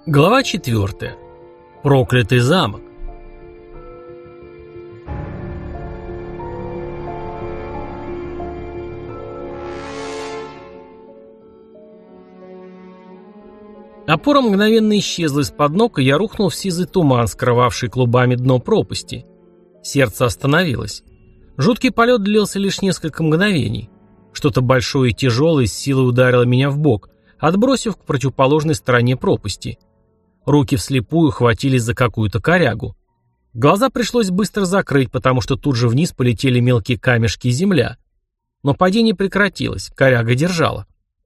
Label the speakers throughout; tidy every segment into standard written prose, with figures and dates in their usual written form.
Speaker 1: Глава 4. Проклятый замок. Опора мгновенно исчезла из-под ног, и я рухнул в сизый туман, скрывавший клубами дно пропасти. Сердце остановилось. Жуткий полет длился лишь несколько мгновений. Что-то большое и тяжелое с силой ударило меня в бок, отбросив к противоположной стороне пропасти. Руки вслепую хватились за какую-то корягу. Глаза пришлось быстро закрыть, потому что тут же вниз полетели мелкие камешки и земля. Но падение прекратилось, коряга держала.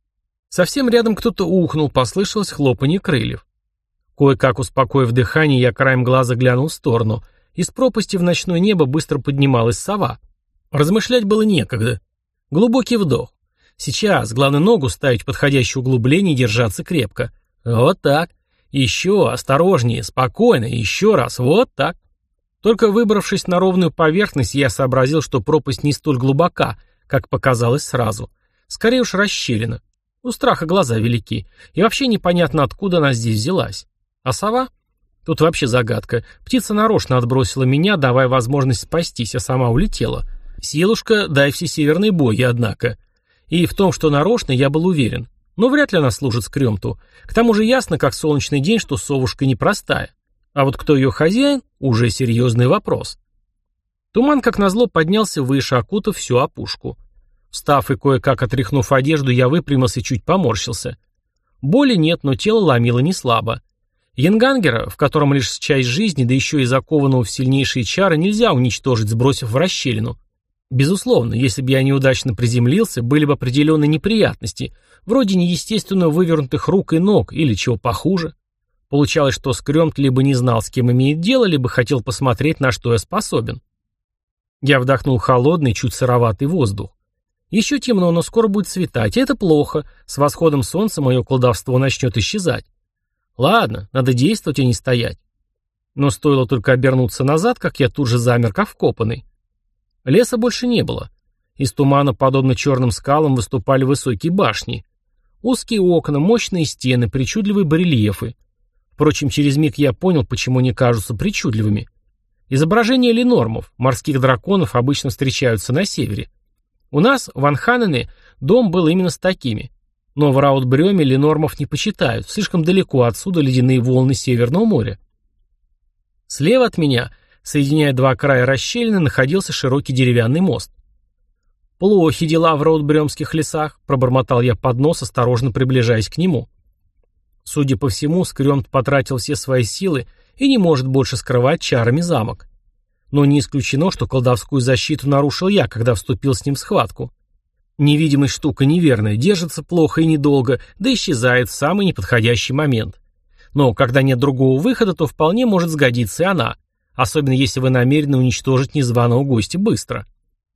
Speaker 1: Совсем рядом кто-то ухнул, послышалось хлопанье крыльев. Кое-как успокоив дыхание, я краем глаза глянул в сторону. Из пропасти в ночное небо быстро поднималась сова. Размышлять было некогда. Глубокий вдох. Сейчас, главное, ногу ставить в подходящее углубление и держаться крепко. Вот так. Еще, осторожнее, спокойно, еще раз, вот так. Только выбравшись на ровную поверхность, я сообразил, что пропасть не столь глубока, как показалось сразу. Скорее уж расщелина. У страха глаза велики, и вообще непонятно, откуда она здесь взялась. А сова? Тут вообще загадка. Птица нарочно отбросила меня, давая возможность спастись, а сама улетела. Силушка, дай все северные боги, однако. И в том, что нарочно, я был уверен. Но вряд ли она служит скрёмту. К тому же ясно, как солнечный день, что совушка непростая. А вот кто ее хозяин, уже серьезный вопрос. Туман, как назло, поднялся выше, окутав всю опушку. Встав и кое-как отряхнув одежду, я выпрямился и чуть поморщился. Боли нет, но тело ломило неслабо. Янгангера, в котором лишь часть жизни, да еще и закованного в сильнейшие чары, нельзя уничтожить, сбросив в расщелину. Безусловно, если бы я неудачно приземлился, были бы определенные неприятности, вроде неестественно вывернутых рук и ног или чего похуже. Получалось, что Скрёмт либо не знал, с кем имеет дело, либо хотел посмотреть, на что я способен. Я вдохнул холодный, чуть сыроватый воздух. Еще темно, но скоро будет светать, и это плохо. С восходом солнца мое колдовство начнет исчезать. Ладно, надо действовать, а не стоять. Но стоило только обернуться назад, как я тут же замер, как вкопанный. Леса больше не было. Из тумана, подобно черным скалам, выступали высокие башни. Узкие окна, мощные стены, причудливые барельефы. Впрочем, через миг я понял, почему они кажутся причудливыми. Изображения ленормов, морских драконов, обычно встречаются на севере. У нас, в Анханене, дом был именно с такими. Но в Раутбрёме ленормов не почитают, слишком далеко отсюда ледяные волны Северного моря. Слева от меня, соединяя два края расщелины, находился широкий деревянный мост. «Плохи дела в Раутбрёмских лесах», — пробормотал я под нос, осторожно приближаясь к нему. Судя по всему, Скрёмт потратил все свои силы и не может больше скрывать чарами замок. Но не исключено, что колдовскую защиту нарушил я, когда вступил с ним в схватку. Невидимость штука неверная, держится плохо и недолго, да исчезает в самый неподходящий момент. Но когда нет другого выхода, то вполне может сгодиться и она, особенно если вы намерены уничтожить незваного гостя быстро.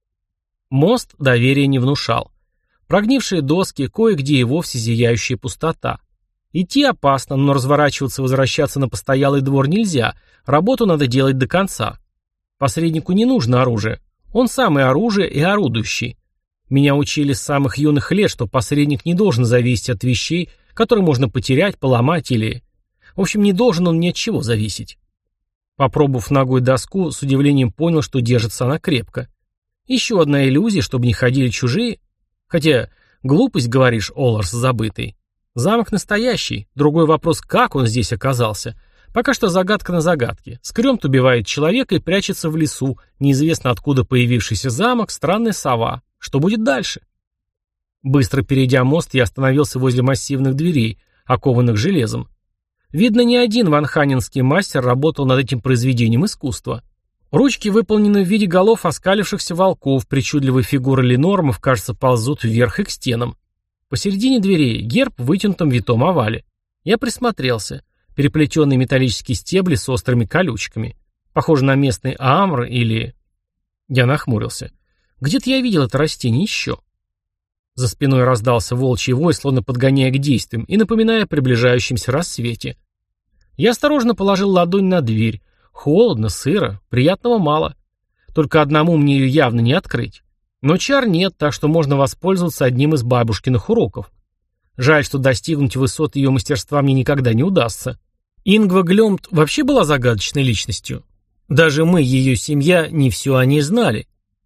Speaker 1: Мост доверия не внушал. Прогнившие доски, кое-где и вовсе зияющая пустота. Идти опасно, но разворачиваться и возвращаться на постоялый двор нельзя, работу надо делать до конца. Посреднику не нужно оружие, он сам и оружие, и орудующий. Меня учили с самых юных лет, что посредник не должен зависеть от вещей, которые можно потерять, поломать или... В общем, не должен он ни от чего зависеть. Попробовав ногой доску, с удивлением понял, что держится она крепко. Еще одна иллюзия, чтобы не ходили чужие. Хотя, глупость, говоришь, Оларс забытый. Замок настоящий. Другой вопрос, как он здесь оказался. Пока что загадка на загадке. Скрёмт убивает человека и прячется в лесу. Неизвестно откуда появившийся замок, странная сова. Что будет дальше? Быстро перейдя мост, я остановился возле массивных дверей, окованных железом. Видно, не один ванханенский мастер работал над этим произведением искусства. Ручки выполнены в виде голов оскалившихся волков, причудливые фигуры ленормов, кажется, ползут вверх и к стенам. Посередине дверей герб в вытянутом витом овале. Я присмотрелся. Переплетенные металлические стебли с острыми колючками. Похоже на местный амр или... Я нахмурился. Где-то я видел это растение еще. За спиной раздался волчий вой, словно подгоняя к действиям и напоминая о приближающемся рассвете. Я осторожно положил ладонь на дверь. Холодно, сыро, приятного мало. Только одному мне ее явно не открыть. Но чар нет, так что можно воспользоваться одним из бабушкиных уроков. Жаль, что достигнуть высот ее мастерства мне никогда не удастся. Ингва Глёмт вообще была загадочной личностью. Даже мы, ее семья, не все о ней знали.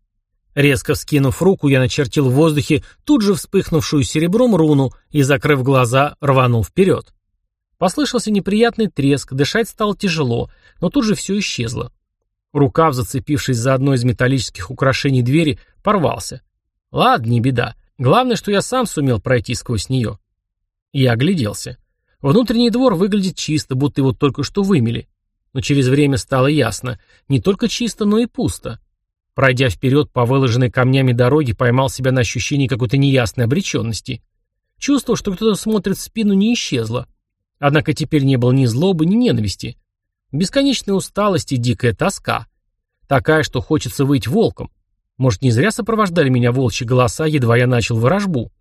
Speaker 1: Резко вскинув руку, я начертил в воздухе тут же вспыхнувшую серебром руну и, закрыв глаза, рванул вперед. Послышался неприятный треск, дышать стало тяжело, но тут же все исчезло. Рукав, зацепившись за одно из металлических украшений двери, порвался. Ладно, не беда. Главное, что я сам сумел пройти сквозь нее. Я огляделся. Внутренний двор выглядит чисто, будто его только что вымели. Но через время стало ясно. Не только чисто, но и пусто. Пройдя вперед по выложенной камнями дороге, поймал себя на ощущении какой-то неясной обреченности. Чувство, что кто-то смотрит в спину, не исчезло. Однако теперь не было ни злобы, ни ненависти. Бесконечная усталость и дикая тоска. Такая, что хочется выть волком. Может, не зря сопровождали меня волчьи голоса, едва я начал ворожбу.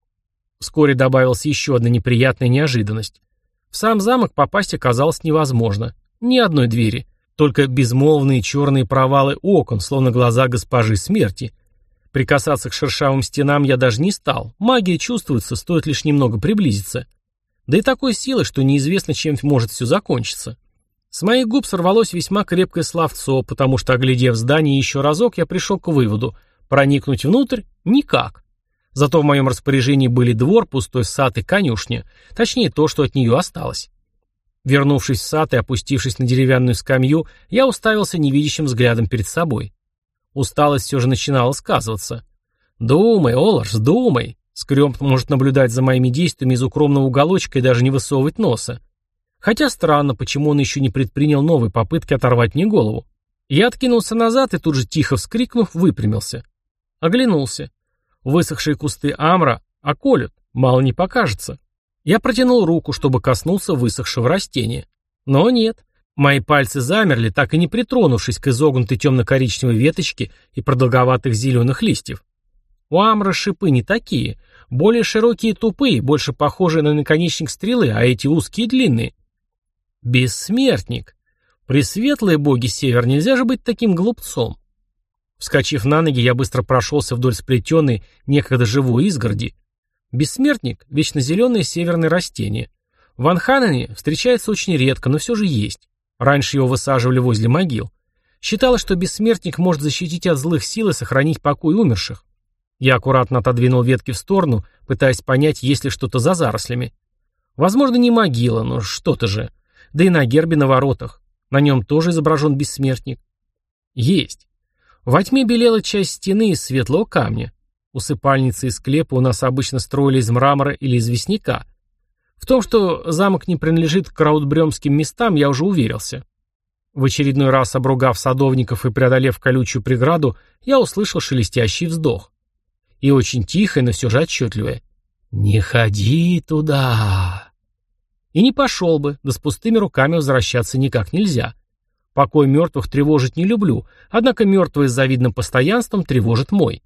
Speaker 1: Вскоре добавилась еще одна неприятная неожиданность. В сам замок попасть оказалось невозможно. Ни одной двери. Только безмолвные черные провалы окон, словно глаза госпожи смерти. Прикасаться к шершавым стенам я даже не стал. Магия чувствуется, стоит лишь немного приблизиться. Да и такой силы, что неизвестно, чем может все закончиться. С моих губ сорвалось весьма крепкое словцо, потому что, оглядев здание еще разок, я пришел к выводу: проникнуть внутрь — никак. Зато в моем распоряжении были двор, пустой сад и конюшня. Точнее, то, что от нее осталось. Вернувшись в сад и опустившись на деревянную скамью, я уставился невидящим взглядом перед собой. Усталость все же начинала сказываться. «Думай, Оларс, думай!» Скрёмп может наблюдать за моими действиями из укромного уголочка и даже не высовывать носа. Хотя странно, почему он еще не предпринял новой попытки оторвать мне голову. Я откинулся назад и тут же, тихо вскрикнув, выпрямился. Оглянулся. Высохшие кусты амра околют, мало не покажется. Я протянул руку, чтобы коснуться высохшего растения. Но нет. Мои пальцы замерли, так и не притронувшись к изогнутой темно-коричневой веточке и продолговатых зеленых листьев. У амра шипы не такие, более широкие и тупые, больше похожие на наконечник стрелы, а эти узкие и длинные. Бессмертник. Пресветлые боги север, нельзя же быть таким глупцом. Вскочив на ноги, я быстро прошелся вдоль сплетенной, некогда живой изгороди. Бессмертник — вечно зеленое северное растение. В Анханане встречается очень редко, но все же есть. Раньше его высаживали возле могил. Считалось, что бессмертник может защитить от злых сил и сохранить покой умерших. Я аккуратно отодвинул ветки в сторону, пытаясь понять, есть ли что-то за зарослями. Возможно, не могила, но что-то же. Да и на гербе на воротах. На нем тоже изображен бессмертник. Есть. Во тьме белела часть стены из светлого камня. Усыпальницы и склепы у нас обычно строили из мрамора или известняка. В том, что замок не принадлежит к краудбрёмским местам, я уже уверился. В очередной раз обругав садовников и преодолев колючую преграду, я услышал шелестящий вздох. И очень тихое, но все же отчетливое: «Не ходи туда!» И не пошел бы, да с пустыми руками возвращаться никак нельзя. Покой мертвых тревожить не люблю, однако мертвые с завидным постоянством тревожит мой.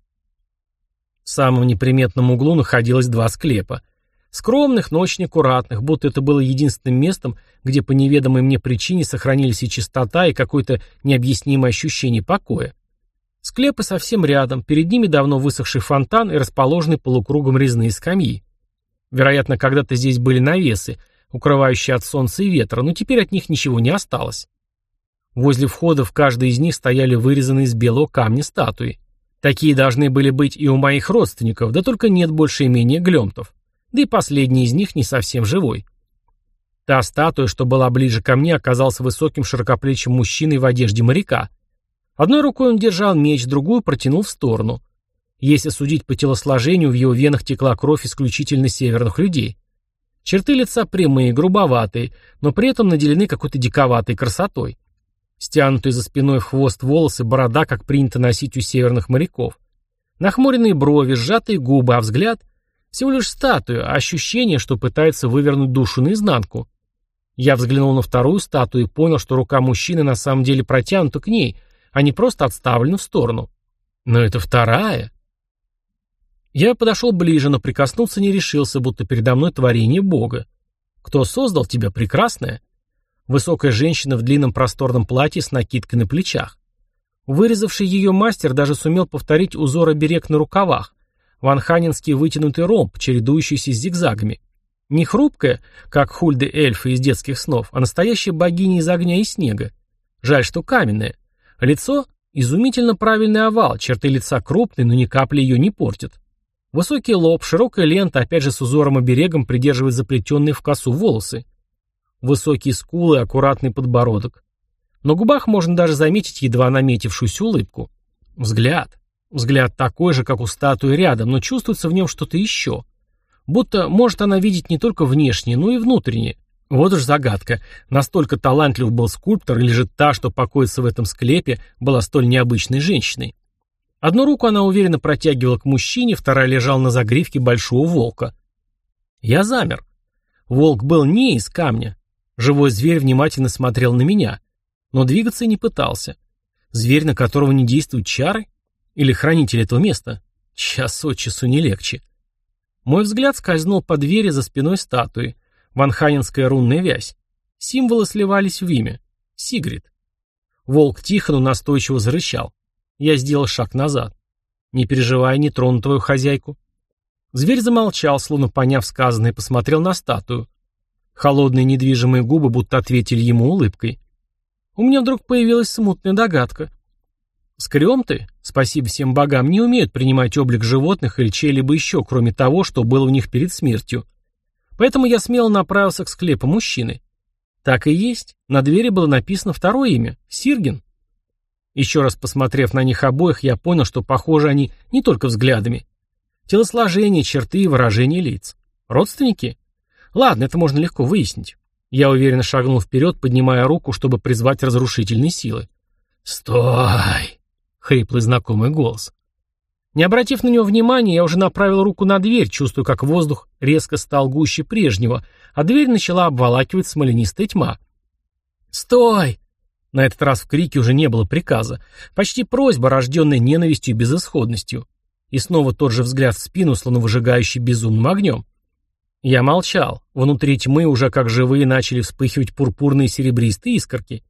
Speaker 1: В самом неприметном углу находилось два склепа. Скромных, но очень аккуратных, будто это было единственным местом, где по неведомой мне причине сохранились и чистота, и какое-то необъяснимое ощущение покоя. Склепы совсем рядом, перед ними давно высохший фонтан и расположенные полукругом резные скамьи. Вероятно, когда-то здесь были навесы, укрывающие от солнца и ветра, но теперь от них ничего не осталось. Возле входа в каждой из них стояли вырезанные из белого камня статуи. Такие должны были быть и у моих родственников, да только нет больше имения Глёмтов. Да и последний из них не совсем живой. Та статуя, что была ближе ко мне, оказалась высоким широкоплечим мужчиной в одежде моряка. Одной рукой он держал меч, другую протянул в сторону. Если судить по телосложению, в его венах текла кровь исключительно северных людей. Черты лица прямые, грубоватые, но при этом наделены какой-то диковатой красотой. Стянутые за спиной в хвост волосы, борода, как принято носить у северных моряков. Нахмуренные брови, сжатые губы, а взгляд — всего лишь статуя, а ощущение, что пытается вывернуть душу наизнанку. Я взглянул на вторую статую и понял, что рука мужчины на самом деле протянута к ней, а не просто отставлена в сторону. Но это вторая. Я подошел ближе, но прикоснуться не решился, будто передо мной творение Бога. Кто создал тебя, прекрасная? Высокая женщина в длинном просторном платье с накидкой на плечах. Вырезавший ее мастер даже сумел повторить узор оберег на рукавах, ванханинский вытянутый ромб, чередующийся с зигзагами. Не хрупкая, как Хульды эльфа из детских снов, а настоящая богиня из огня и снега. Жаль, что каменная. Лицо – изумительно правильный овал, черты лица крупные, но ни капли ее не портят. Высокий лоб, широкая лента, опять же с узором-оберегом придерживает заплетенные в косу волосы. Высокие скулы, аккуратный подбородок. На губах можно даже заметить едва наметившуюся улыбку. Взгляд. Взгляд такой же, как у статуи рядом, но чувствуется в нем что-то еще. Будто может она видеть не только внешнее, но и внутреннее. Вот уж загадка. Настолько талантлив был скульптор, или же та, что покоится в этом склепе, была столь необычной женщиной. Одну руку она уверенно протягивала к мужчине, вторая лежала на загривке большого волка. Я замер. Волк был не из камня. Живой зверь внимательно смотрел на меня, но двигаться и не пытался. Зверь, на которого не действуют чары? Или хранитель этого места? Час от часу не легче. Мой взгляд скользнул по двери за спиной статуи. Ванханинская рунная вязь. Символы сливались в имя. Сигрид. Волк тихо, но настойчиво зарычал. Я сделал шаг назад. Не переживай, не трону твою хозяйку. Зверь замолчал, словно поняв сказанное, посмотрел на статую. Холодные недвижимые губы будто ответили ему улыбкой. У меня вдруг появилась смутная догадка. Скрёмты, спасибо всем богам, не умеют принимать облик животных или чьей-либо еще, кроме того, что было у них перед смертью. Поэтому я смело направился к склепу мужчины. Так и есть. На двери было написано второе имя — Сирген. Еще раз посмотрев на них обоих, я понял, что похожи они не только взглядами. Телосложение, черты и выражение лиц. Родственники? Ладно, это можно легко выяснить. Я уверенно шагнул вперед, поднимая руку, чтобы призвать разрушительные силы. «Стой!» — хриплый знакомый голос. Не обратив на него внимания, я уже направил руку на дверь, чувствуя, как воздух резко стал гуще прежнего, а дверь начала обволакивать смоленистая тьма. «Стой!» На этот раз в крике уже не было приказа. Почти просьба, рожденная ненавистью и безысходностью. И снова тот же взгляд в спину, словно выжигающий безумным огнем. Я молчал. Внутри тьмы уже как живые начали вспыхивать пурпурные серебристые искорки.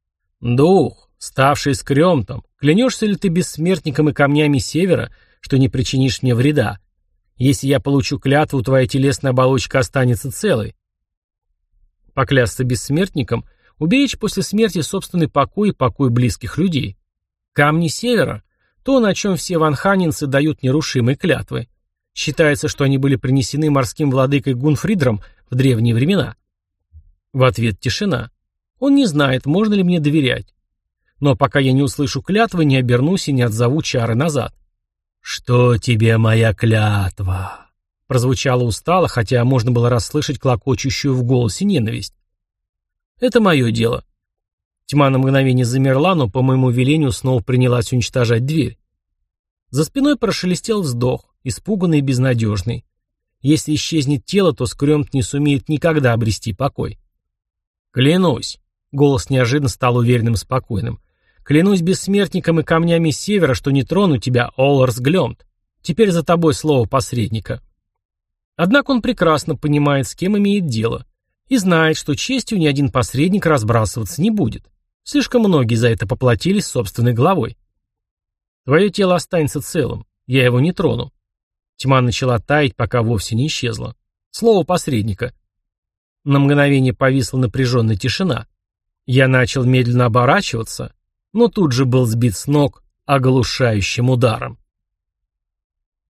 Speaker 1: «Дух, ставший скрёмтом, клянешься ли ты бессмертником и камнями севера, что не причинишь мне вреда? Если я получу клятву, твоя телесная оболочка останется целой». Поклясться бессмертником — уберечь после смерти собственный покой и покой близких людей. Камни севера — то, на чем все ванханинцы дают нерушимые клятвы. Считается, что они были принесены морским владыкой Гунфридром в древние времена. В ответ тишина. Он не знает, можно ли мне доверять. Но пока я не услышу клятвы, не обернусь и не отзову чары назад. «Что тебе моя клятва?» Прозвучало устало, хотя можно было расслышать клокочущую в голосе ненависть. «Это мое дело». Тьма на мгновение замерла, но по моему велению снова принялась уничтожать дверь. За спиной прошелестел вздох, испуганный и безнадежный. Если исчезнет тело, то Скрёмт не сумеет никогда обрести покой. «Клянусь», — голос неожиданно стал уверенным и спокойным, «клянусь бессмертником и камнями севера, что не трону тебя, Оларс Глёмт. Теперь за тобой слово посредника». Однако он прекрасно понимает, с кем имеет дело. И знает, что честью ни один посредник разбрасываться не будет. Слишком многие за это поплатились собственной головой. Твое тело останется целым. Я его не трону. Тьма начала таять, пока вовсе не исчезла. Слово посредника. На мгновение повисла напряженная тишина. Я начал медленно оборачиваться, но тут же был сбит с ног оглушающим ударом.